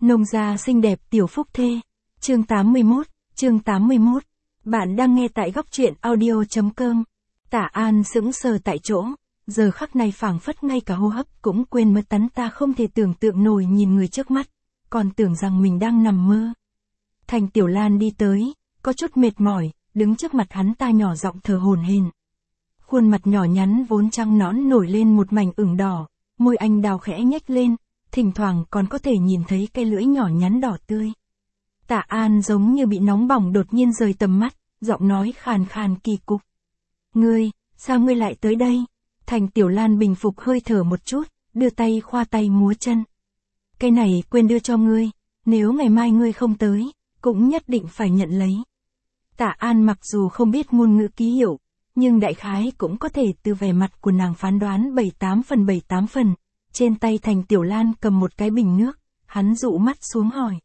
Nông gia xinh đẹp tiểu phúc thê. Chương 81. Bạn đang nghe tại góc truyện audio.com. Tả An sững sờ tại chỗ, giờ khắc này phảng phất ngay cả hô hấp cũng quên mất, ta không thể tưởng tượng nổi nhìn người trước mắt, còn tưởng rằng mình đang nằm mơ. Thành Tiểu Lan đi tới, có chút mệt mỏi, đứng trước mặt hắn ta nhỏ giọng thở hổn hển. Khuôn mặt nhỏ nhắn vốn trắng nõn nổi lên một mảnh ửng đỏ, môi anh đào khẽ nhếch lên, thỉnh thoảng còn có thể nhìn thấy cái lưỡi nhỏ nhắn đỏ tươi. Tả An giống như bị nóng bỏng đột nhiên rời tầm mắt, giọng nói khàn khàn kỳ cục. Sao ngươi lại tới đây? Thành Tiểu Lan bình phục hơi thở một chút, đưa tay khoa tay múa chân. Cái này quên đưa cho ngươi, nếu ngày mai ngươi không tới, cũng nhất định phải nhận lấy. Tả An mặc dù không biết ngôn ngữ ký hiệu, nhưng đại khái cũng có thể từ vẻ mặt của nàng phán đoán 78 phần. Trên tay Thành Tiểu Lan cầm một cái bình nước, hắn dụ mắt xuống hỏi.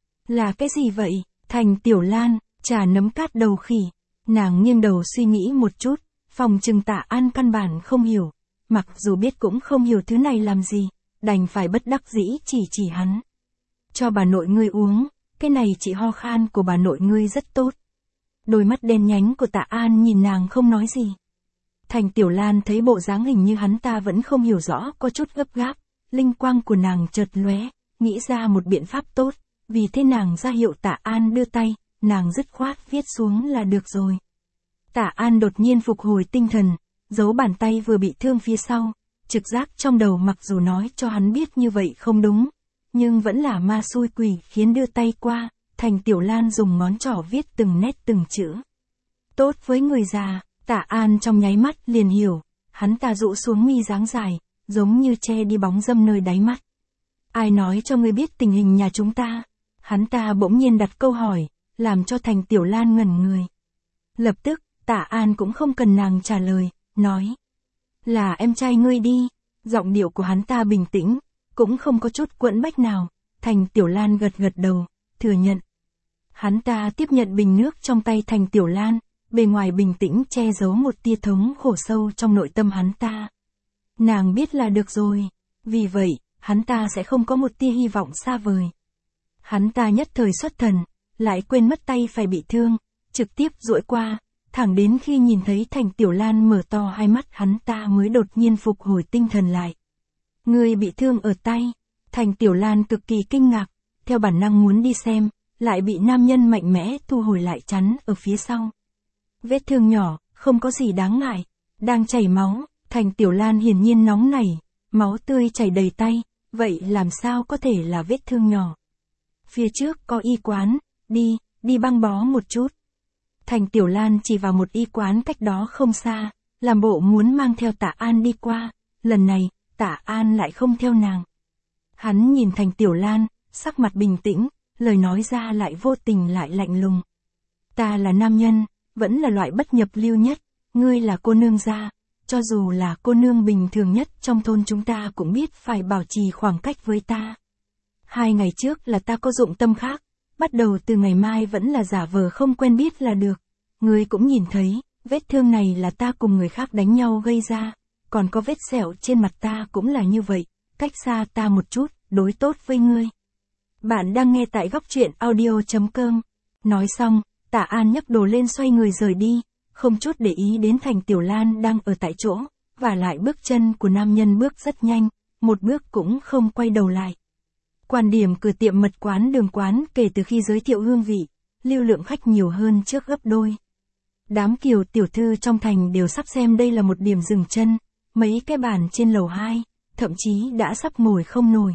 Là cái gì vậy? Thành Tiểu Lan, trà nấm cát đầu khỉ. Nàng nghiêng đầu suy nghĩ một chút, phòng trừng Tả An căn bản không hiểu. Mặc dù biết cũng không hiểu thứ này làm gì, đành phải bất đắc dĩ chỉ hắn. Cho bà nội ngươi uống, cái này trị ho khan của bà nội ngươi rất tốt. Đôi mắt đen nhánh của Tả An nhìn nàng không nói gì. Thành Tiểu Lan thấy bộ dáng hình như hắn ta vẫn không hiểu rõ, có chút gấp gáp, linh quang của nàng chợt lóe, nghĩ ra một biện pháp tốt, vì thế nàng ra hiệu Tả An đưa tay, nàng dứt khoát viết xuống là được rồi. Tả An đột nhiên phục hồi tinh thần, giấu bàn tay vừa bị thương phía sau, trực giác trong đầu mặc dù nói cho hắn biết như vậy không đúng, nhưng vẫn là ma xui quỷ khiến đưa tay qua, Thành Tiểu Lan dùng ngón trỏ viết từng nét từng chữ. Tốt với người già. Tả An trong nháy mắt liền hiểu, hắn ta rũ xuống mi dáng dài, giống như che đi bóng râm nơi đáy mắt. Ai nói cho ngươi biết tình hình nhà chúng ta? Hắn ta bỗng nhiên đặt câu hỏi, làm cho Thành Tiểu Lan ngẩn người. Lập tức, Tả An cũng không cần nàng trả lời, nói. Là em trai ngươi đi. Giọng điệu của hắn ta bình tĩnh, cũng không có chút quẫn bách nào. Thành Tiểu Lan gật đầu, thừa nhận. Hắn ta tiếp nhận bình nước trong tay Thành Tiểu Lan. Bề ngoài bình tĩnh che giấu một tia thống khổ sâu trong nội tâm hắn ta. Nàng biết là được rồi, vì vậy, hắn ta sẽ không có một tia hy vọng xa vời. Hắn ta nhất thời xuất thần, lại quên mất tay phải bị thương, trực tiếp duỗi qua, thẳng đến khi nhìn thấy Thành Tiểu Lan mở to hai mắt hắn ta mới đột nhiên phục hồi tinh thần lại. Ngươi bị thương ở tay. Thành Tiểu Lan cực kỳ kinh ngạc, theo bản năng muốn đi xem, lại bị nam nhân mạnh mẽ thu hồi lại chắn ở phía sau. Vết thương nhỏ, không có gì đáng ngại. Đang chảy máu, Thành Tiểu Lan hiển nhiên nóng nảy, máu tươi chảy đầy tay, vậy làm sao có thể là vết thương nhỏ? Phía trước có y quán, đi băng bó một chút. Thành Tiểu Lan chỉ vào một y quán cách đó không xa, làm bộ muốn mang theo Tả An đi qua, lần này, Tả An lại không theo nàng. Hắn nhìn Thành Tiểu Lan, sắc mặt bình tĩnh, lời nói ra lại vô tình lại lạnh lùng. Ta là nam nhân. Vẫn là loại bất nhập lưu nhất, ngươi là cô nương gia, cho dù là cô nương bình thường nhất trong thôn chúng ta cũng biết phải bảo trì khoảng cách với ta. 2 ngày trước là ta có dụng tâm khác, bắt đầu từ ngày mai vẫn là giả vờ không quen biết là được. Ngươi cũng nhìn thấy, vết thương này là ta cùng người khác đánh nhau gây ra, còn có vết sẹo trên mặt ta cũng là như vậy, cách xa ta một chút, đối tốt với ngươi. Bạn đang nghe tại góc truyện audio.com. Nói xong, Tả An nhấc đồ lên xoay người rời đi, không chút để ý đến Thành Tiểu Lan đang ở tại chỗ, và lại bước chân của nam nhân bước rất nhanh, một bước cũng không quay đầu lại. Quan điểm cửa tiệm mật quán Đường Quán kể từ khi giới thiệu hương vị, lưu lượng khách nhiều hơn trước gấp đôi. Đám kiều tiểu thư trong thành đều sắp xem đây là một điểm dừng chân, mấy cái bàn trên lầu 2, thậm chí đã sắp ngồi không nổi.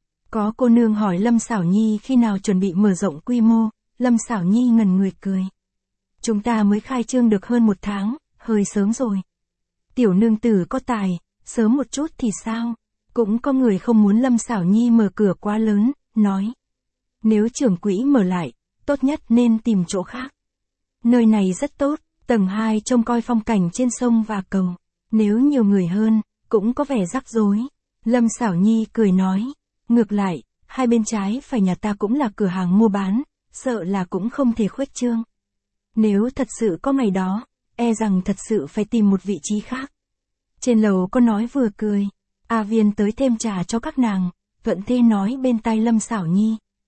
Có cô nương hỏi Lâm Xảo Nhi khi nào chuẩn bị mở rộng quy mô. Lâm Xảo Nhi ngẩn người cười. Chúng ta mới khai trương được hơn 1 tháng, hơi sớm rồi. Tiểu nương tử có tài, sớm một chút thì sao? Cũng có người không muốn Lâm Xảo Nhi mở cửa quá lớn, nói. Nếu trưởng quỹ mở lại, tốt nhất nên tìm chỗ khác. Nơi này rất tốt, tầng 2 trông coi phong cảnh trên sông và cầu. Nếu nhiều người hơn, cũng có vẻ rắc rối. Lâm Xảo Nhi cười nói. Ngược lại, hai bên trái phải nhà ta cũng là cửa hàng mua bán. Sợ là cũng không thể khuếch trương. Nếu thật sự có ngày đó, e rằng thật sự phải tìm một vị trí khác. Trên lầu có nói vừa cười, A Viên tới thêm trà cho các nàng, Thuận Thê nói bên tai Lâm Xảo Nhi,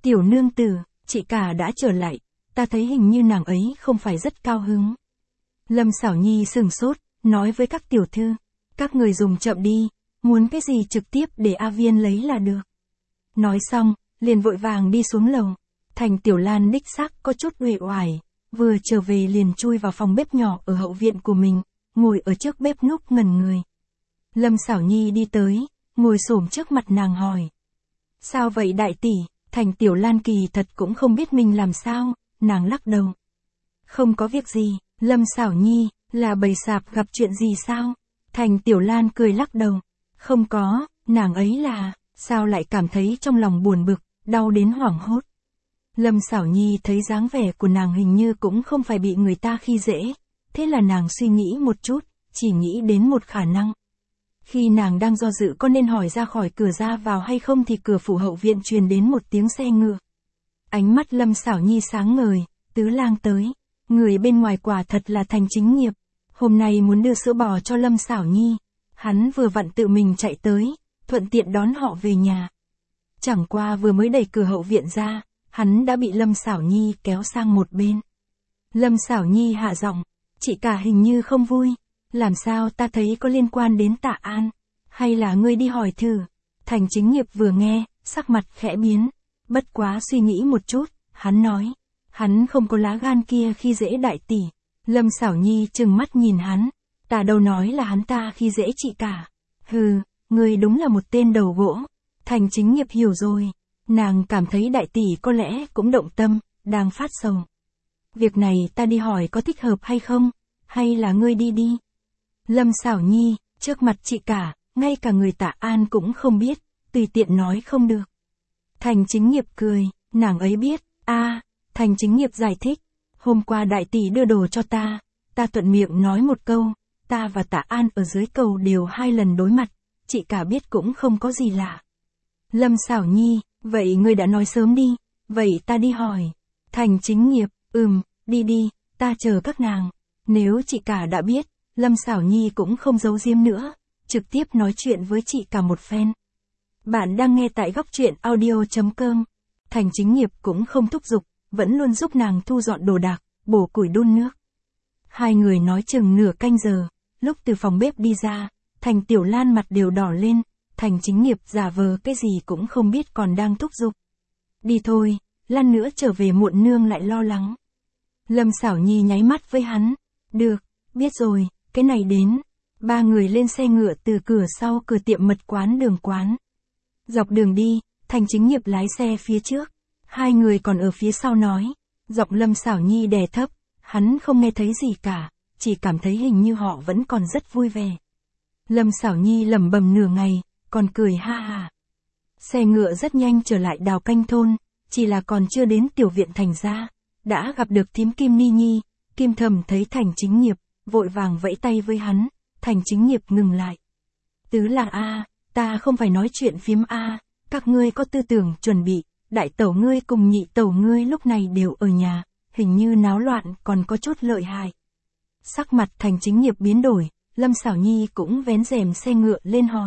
Tiểu nương tử, chị cả đã trở lại, ta thấy hình như nàng ấy không phải rất cao hứng. Lâm Sảo Nhi sừng sốt, nói với các tiểu thư, các người dùng chậm đi, muốn cái gì trực tiếp để A Viên lấy là được. Nói xong, liền vội vàng đi xuống lầu. Thành Tiểu Lan đích xác có chút uể oải, vừa trở về liền chui vào phòng bếp nhỏ ở hậu viện của mình, ngồi ở trước bếp núc ngẩn người. Lâm Sảo Nhi đi tới, ngồi xổm trước mặt nàng hỏi. Sao vậy đại tỷ? Thành Tiểu Lan kỳ thật cũng không biết mình làm sao, nàng lắc đầu. Không có việc gì, Lâm Sảo Nhi, là bầy sạp gặp chuyện gì sao? Thành Tiểu Lan cười lắc đầu. Không có, nàng ấy là, sao lại cảm thấy trong lòng buồn bực, đau đến hoảng hốt. Lâm Sảo Nhi thấy dáng vẻ của nàng hình như cũng không phải bị người ta khi dễ, thế là nàng suy nghĩ một chút, chỉ nghĩ đến một khả năng. Khi nàng đang do dự có nên hỏi ra khỏi cửa ra vào hay không thì cửa phủ hậu viện truyền đến một tiếng xe ngựa. Ánh mắt Lâm Sảo Nhi sáng ngời, Tứ Lang tới, người bên ngoài quả thật là Thành Chính Nghiệp, hôm nay muốn đưa sữa bò cho Lâm Sảo Nhi, hắn vừa vặn tự mình chạy tới, thuận tiện đón họ về nhà. Chẳng qua vừa mới đẩy cửa hậu viện ra, hắn đã bị Lâm Sảo Nhi kéo sang một bên. Lâm Sảo Nhi hạ giọng, chị cả hình như không vui, làm sao ta thấy có liên quan đến Tạ An, hay là ngươi đi hỏi thử. Thành Chính Nghiệp vừa nghe, sắc mặt khẽ biến, bất quá suy nghĩ một chút, hắn nói, hắn không có lá gan kia khi dễ đại tỷ. Lâm Sảo Nhi trừng mắt nhìn hắn, ta đâu nói là hắn ta khi dễ chị cả. Hừ, ngươi đúng là một tên đầu gỗ. Thành Chính Nghiệp hiểu rồi, nàng cảm thấy đại tỷ có lẽ cũng động tâm, đang phát sầu. Việc này ta đi hỏi có thích hợp hay không, hay là ngươi đi đi. Lâm Sảo Nhi, trước mặt chị cả, ngay cả người Tạ An cũng không biết, tùy tiện nói không được. Thành Chính Nghiệp cười, nàng ấy biết, Thành Chính Nghiệp giải thích, hôm qua đại tỷ đưa đồ cho ta thuận miệng nói một câu, ta và Tạ An ở dưới cầu đều 2 lần đối mặt, chị cả biết cũng không có gì lạ. Lâm Sảo Nhi, vậy ngươi đã nói sớm đi, vậy ta đi hỏi. Thành Chính Nghiệp, đi đi, ta chờ các nàng. Nếu chị cả đã biết, Lâm Sảo Nhi cũng không giấu giếm nữa, trực tiếp nói chuyện với chị cả một phen. Bạn đang nghe tại góc truyện audio.com. Thành Chính Nghiệp cũng không thúc giục, vẫn luôn giúp nàng thu dọn đồ đạc, bổ củi đun nước. Hai người nói chừng nửa canh giờ, lúc từ phòng bếp đi ra, Thành Tiểu Lan mặt đều đỏ lên, Thành Chính Nghiệp giả vờ cái gì cũng không biết còn đang thúc giục. Đi thôi, lát nữa trở về muộn nương lại lo lắng. Lâm Sảo Nhi nháy mắt với hắn. Được, biết rồi, cái này đến. 3 người lên xe ngựa từ cửa sau cửa tiệm mật quán Đường Quán. Dọc đường đi, Thành Chính Nghiệp lái xe phía trước. 2 người còn ở phía sau nói. Giọng Lâm Sảo Nhi đè thấp, hắn không nghe thấy gì cả, chỉ cảm thấy hình như họ vẫn còn rất vui vẻ. Lâm Sảo Nhi lẩm bẩm nửa ngày, còn cười ha ha. Xe ngựa rất nhanh trở lại Đào Canh thôn, chỉ là còn chưa đến tiểu viện Thành gia, đã gặp được thím Kim Ni Nhi. Kim Thầm thấy Thành Chính Nghiệp, vội vàng vẫy tay với hắn. Thành Chính Nghiệp ngừng lại. Tứ Lang ta không phải nói chuyện phiếm các ngươi có tư tưởng chuẩn bị, đại tẩu ngươi cùng nhị tẩu ngươi lúc này đều ở nhà, hình như náo loạn còn có chút lợi hại. Sắc mặt Thành Chính Nghiệp biến đổi, Lâm Sảo Nhi cũng vén rèm xe ngựa lên hỏi.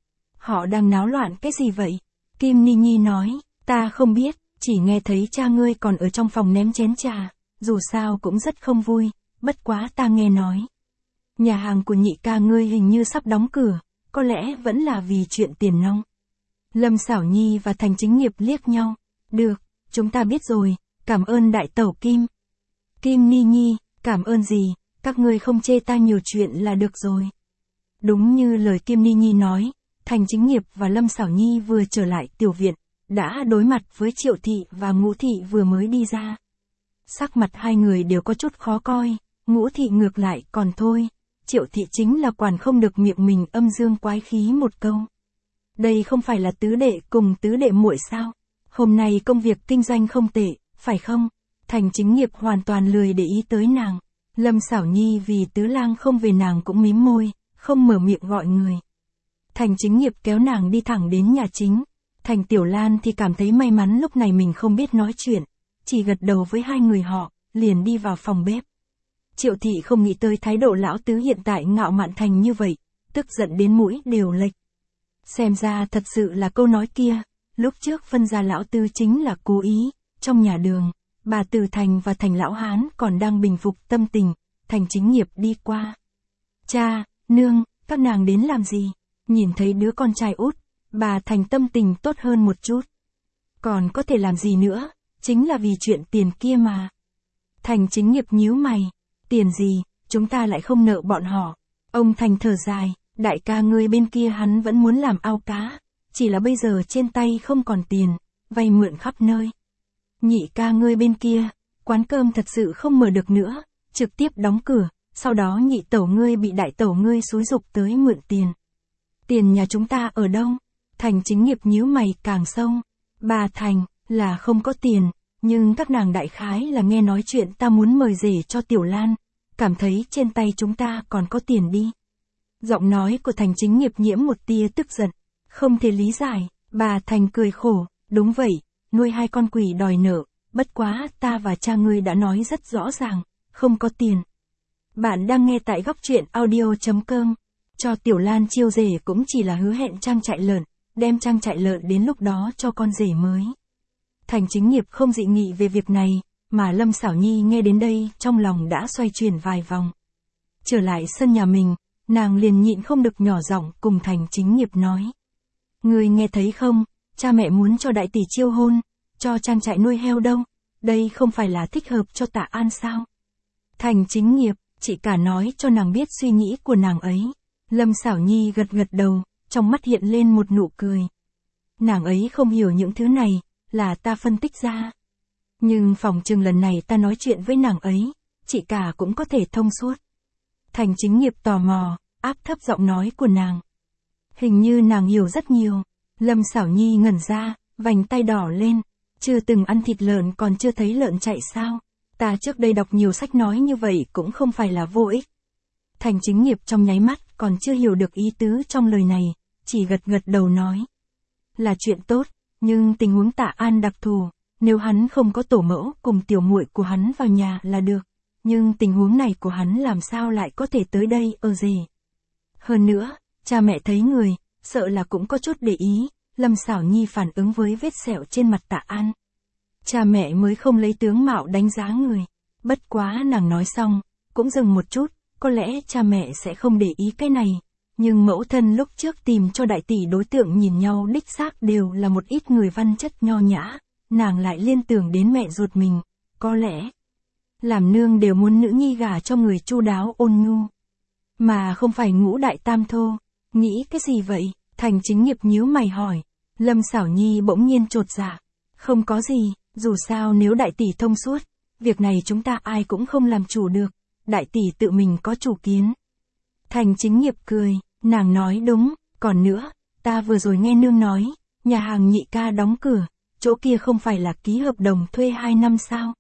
Họ đang náo loạn cái gì vậy? Kim Ni Nhi nói, ta không biết, chỉ nghe thấy cha ngươi còn ở trong phòng ném chén trà, dù sao cũng rất không vui, bất quá ta nghe nói. Nhà hàng của nhị ca ngươi hình như sắp đóng cửa, có lẽ vẫn là vì chuyện tiền nong. Lâm Sảo Nhi và Thành Chính Nghiệp liếc nhau. Được, chúng ta biết rồi, cảm ơn đại tẩu Kim. Kim Ni Nhi, cảm ơn gì, các ngươi không chê ta nhiều chuyện là được rồi. Đúng như lời Kim Ni Nhi nói, Thành Chính Nghiệp và Lâm Sảo Nhi vừa trở lại tiểu viện, đã đối mặt với Triệu Thị và Ngũ Thị vừa mới đi ra. Sắc mặt hai người đều có chút khó coi, Ngũ Thị ngược lại còn thôi, Triệu Thị chính là quản không được miệng mình âm dương quái khí một câu. Đây không phải là tứ đệ cùng tứ đệ muội sao? Hôm nay công việc kinh doanh không tệ, phải không? Thành Chính Nghiệp hoàn toàn lười để ý tới nàng. Lâm Sảo Nhi vì Tứ Lang không về nàng cũng mím môi, không mở miệng gọi người. Thành Chính Nghiệp kéo nàng đi thẳng đến nhà chính. Thành Tiểu Lan thì cảm thấy may mắn lúc này mình không biết nói chuyện, chỉ gật đầu với hai người họ, liền đi vào phòng bếp. Triệu Thị không nghĩ tới thái độ lão tứ hiện tại ngạo mạn thành như vậy, tức giận đến mũi đều lệch. Xem ra thật sự là câu nói kia, lúc trước phân ra lão Tư chính là cố ý, trong nhà đường, bà Từ Thành và Thành lão hán còn đang bình phục tâm tình, Thành Chính Nghiệp đi qua. Cha, nương, các nàng đến làm gì? Nhìn thấy đứa con trai út, bà Thành tâm tình tốt hơn một chút. Còn có thể làm gì nữa, chính là vì chuyện tiền kia mà. Thành Chính Nghiệp nhíu mày, tiền gì, chúng ta lại không nợ bọn họ. Ông Thành thở dài, đại ca ngươi bên kia hắn vẫn muốn làm ao cá, chỉ là bây giờ trên tay không còn tiền, vay mượn khắp nơi. Nhị ca ngươi bên kia, quán cơm thật sự không mở được nữa, trực tiếp đóng cửa, sau đó nhị tẩu ngươi bị đại tẩu ngươi xúi giục tới mượn tiền. Tiền nhà chúng ta ở đâu? Thành Chính Nghiệp nhíu mày càng sâu. Bà Thành, là không có tiền, nhưng các nàng đại khái là nghe nói chuyện ta muốn mời rể cho Tiểu Lan, cảm thấy trên tay chúng ta còn có tiền đi. Giọng nói của Thành Chính Nghiệp nhiễm một tia tức giận, không thể lý giải, bà Thành cười khổ, đúng vậy, nuôi hai con quỷ đòi nợ, bất quá ta và cha ngươi đã nói rất rõ ràng, không có tiền. Bạn đang nghe tại góc truyện audio.com, cho Tiểu Lan chiêu rể cũng chỉ là hứa hẹn trang trại lợn, đem trang trại lợn đến lúc đó cho con rể mới. Thành Chính Nghiệp không dị nghị về việc này, mà Lâm Xảo Nhi nghe đến đây trong lòng đã xoay chuyển vài vòng. Trở lại sân nhà mình, nàng liền nhịn không được nhỏ giọng cùng Thành Chính Nghiệp nói. Ngươi nghe thấy không, cha mẹ muốn cho đại tỷ chiêu hôn, cho trang trại nuôi heo đâu, đây không phải là thích hợp cho Tạ An sao? Thành Chính Nghiệp, chị cả nói cho nàng biết suy nghĩ của nàng ấy. Lâm Xảo Nhi gật gật đầu, trong mắt hiện lên một nụ cười. Nàng ấy không hiểu những thứ này, là ta phân tích ra. Nhưng phỏng chừng lần này ta nói chuyện với nàng ấy, chị cả cũng có thể thông suốt. Thành Chính Nghiệp tò mò, áp thấp giọng nói của nàng. Hình như nàng hiểu rất nhiều. Lâm Xảo Nhi ngẩn ra, vành tay đỏ lên. Chưa từng ăn thịt lợn còn chưa thấy lợn chạy sao? Ta trước đây đọc nhiều sách nói như vậy cũng không phải là vô ích. Thành Chính Nghiệp trong nháy mắt còn chưa hiểu được ý tứ trong lời này, chỉ gật gật đầu nói. Là chuyện tốt, nhưng tình huống Tạ An đặc thù, nếu hắn không có tổ mẫu cùng tiểu muội của hắn vào nhà là được, nhưng tình huống này của hắn làm sao lại có thể tới đây ở rể. Hơn nữa, cha mẹ thấy người, sợ là cũng có chút để ý, Lâm Xảo Nhi phản ứng với vết sẹo trên mặt Tạ An. Cha mẹ mới không lấy tướng mạo đánh giá người, bất quá nàng nói xong, cũng dừng một chút, có lẽ cha mẹ sẽ không để ý cái này. Nhưng mẫu thân lúc trước tìm cho đại tỷ đối tượng nhìn nhau đích xác đều là một ít người văn chất nho nhã, nàng lại liên tưởng đến mẹ ruột mình, có lẽ làm nương đều muốn nữ nhi gả cho người chu đáo ôn nhu, mà không phải ngũ đại tam thô. Nghĩ cái gì vậy? Thành Chính Nghiệp nhíu mày hỏi. Lâm Xảo Nhi bỗng nhiên chột dạ. Không có gì, dù sao nếu đại tỷ thông suốt, việc này chúng ta ai cũng không làm chủ được, đại tỷ tự mình có chủ kiến. Thành Chính Nghiệp cười. Nàng nói đúng, còn nữa, ta vừa rồi nghe nương nói, nhà hàng Nhị ca đóng cửa, chỗ kia không phải là ký hợp đồng thuê 2 năm sao?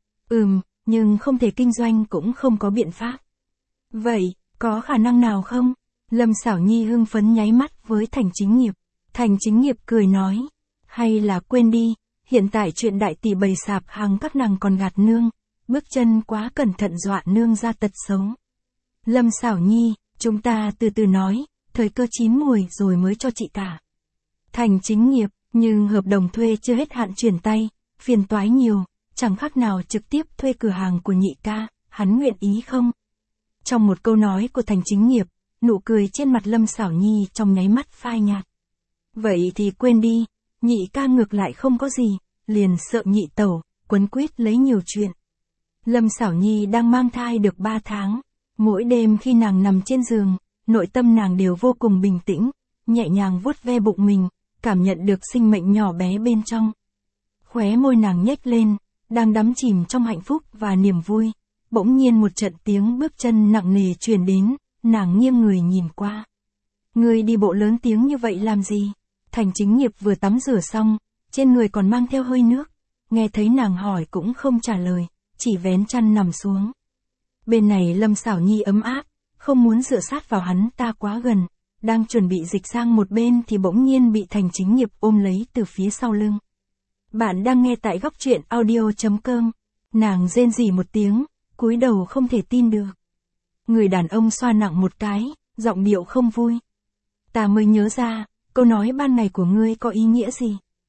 Nhưng không thể kinh doanh cũng không có biện pháp. Vậy, có khả năng nào không? Lâm Xảo Nhi hưng phấn nháy mắt với Thành Chính Nghiệp. Thành Chính Nghiệp cười nói, hay là quên đi, hiện tại chuyện đại tỷ bày sạp hàng các nàng còn gạt nương, bước chân quá cẩn thận dọa nương ra tật xấu. Lâm Xảo Nhi, chúng ta từ từ nói, thời cơ chín muồi rồi mới cho chị cả. Thành Chính Nghiệp, nhưng hợp đồng thuê chưa hết hạn chuyển tay, phiền toái nhiều, chẳng khác nào trực tiếp thuê cửa hàng của Nhị ca, hắn nguyện ý không? Trong một câu nói của Thành Chính Nghiệp, nụ cười trên mặt Lâm Xảo Nhi trong nháy mắt phai nhạt. Vậy thì quên đi, Nhị ca ngược lại không có gì, liền sợ nhị tẩu, quấn quýt lấy nhiều chuyện. Lâm Xảo Nhi đang mang thai được 3 tháng. Mỗi đêm khi nàng nằm trên giường, nội tâm nàng đều vô cùng bình tĩnh, nhẹ nhàng vuốt ve bụng mình, cảm nhận được sinh mệnh nhỏ bé bên trong. Khóe môi nàng nhếch lên, đang đắm chìm trong hạnh phúc và niềm vui. Bỗng nhiên một trận tiếng bước chân nặng nề truyền đến, nàng nghiêng người nhìn qua. Người đi bộ lớn tiếng như vậy làm gì? Thành Chính Nghiệp vừa tắm rửa xong, trên người còn mang theo hơi nước. Nghe thấy nàng hỏi cũng không trả lời, chỉ vén chăn nằm xuống. Bên này Lâm Xảo Nhi ấm áp, không muốn dựa sát vào hắn ta quá gần, đang chuẩn bị dịch sang một bên thì bỗng nhiên bị Thành Chính Nghiệp ôm lấy từ phía sau lưng. Bạn đang nghe tại góc truyện audio.com, nàng rên rỉ một tiếng, cúi đầu không thể tin được. Người đàn ông xoa nặng một cái, giọng điệu không vui. Ta mới nhớ ra, câu nói ban ngày của ngươi có ý nghĩa gì?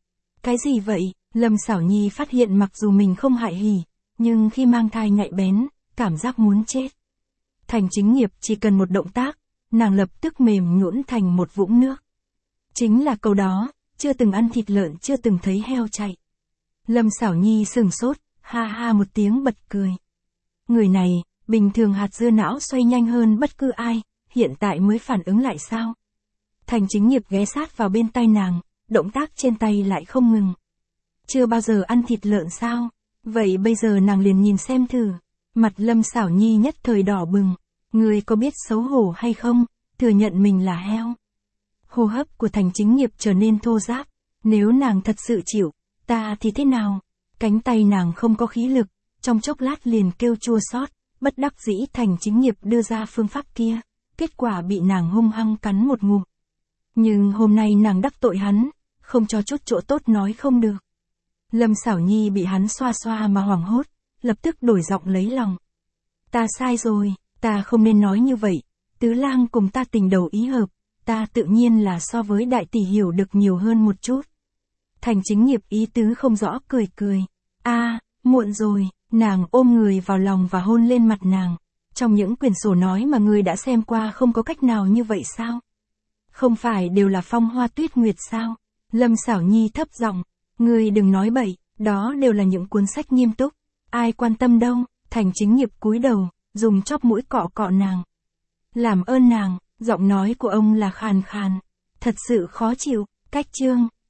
Cái gì vậy? Lâm Sảo Nhi phát hiện mặc dù mình không hại hỉ, nhưng khi mang thai nhạy bén, cảm giác muốn chết. Thành Chính Nghiệp chỉ cần một động tác, nàng lập tức mềm nhũn thành một vũng nước. Chính là câu đó, chưa từng ăn thịt lợn chưa từng thấy heo chạy. Lâm Sảo Nhi sừng sốt, ha ha một tiếng bật cười. Người này, bình thường hạt dưa não xoay nhanh hơn bất cứ ai, hiện tại mới phản ứng lại sao? Thành Chính Nghiệp ghé sát vào bên tay nàng, động tác trên tay lại không ngừng. Chưa bao giờ ăn thịt lợn sao? Vậy bây giờ nàng liền nhìn xem thử. Mặt Lâm Sảo Nhi nhất thời đỏ bừng. Người có biết xấu hổ hay không? Thừa nhận mình là heo. Hô hấp của Thành Chính Nghiệp trở nên thô ráp. Nếu nàng thật sự chịu, ta thì thế nào? Cánh tay nàng không có khí lực, trong chốc lát liền kêu chua xót. Bất đắc dĩ Thành Chính Nghiệp đưa ra phương pháp kia. Kết quả bị nàng hung hăng cắn một ngụm. Nhưng hôm nay nàng đắc tội hắn, không cho chút chỗ tốt nói không được. Lâm Sảo Nhi bị hắn xoa xoa mà hoảng hốt, lập tức đổi giọng lấy lòng. Ta sai rồi, ta không nên nói như vậy, Tứ Lang cùng ta tình đầu ý hợp, ta tự nhiên là so với đại tỷ hiểu được nhiều hơn một chút. Thành Chính Nghiệp ý tứ không rõ cười cười. Muộn rồi, nàng ôm người vào lòng và hôn lên mặt nàng. Trong những quyển sổ nói mà người đã xem qua không có cách nào như vậy sao? Không phải đều là phong hoa tuyết nguyệt sao? Lâm Sảo Nhi thấp giọng, ngươi đừng nói bậy, đó đều là những cuốn sách nghiêm túc. Ai quan tâm đâu? Thành Chính Nghiệp cúi đầu, dùng chóp mũi cọ cọ nàng. Làm ơn nàng, giọng nói của ông là khàn khàn. Thật sự khó chịu, cách chương.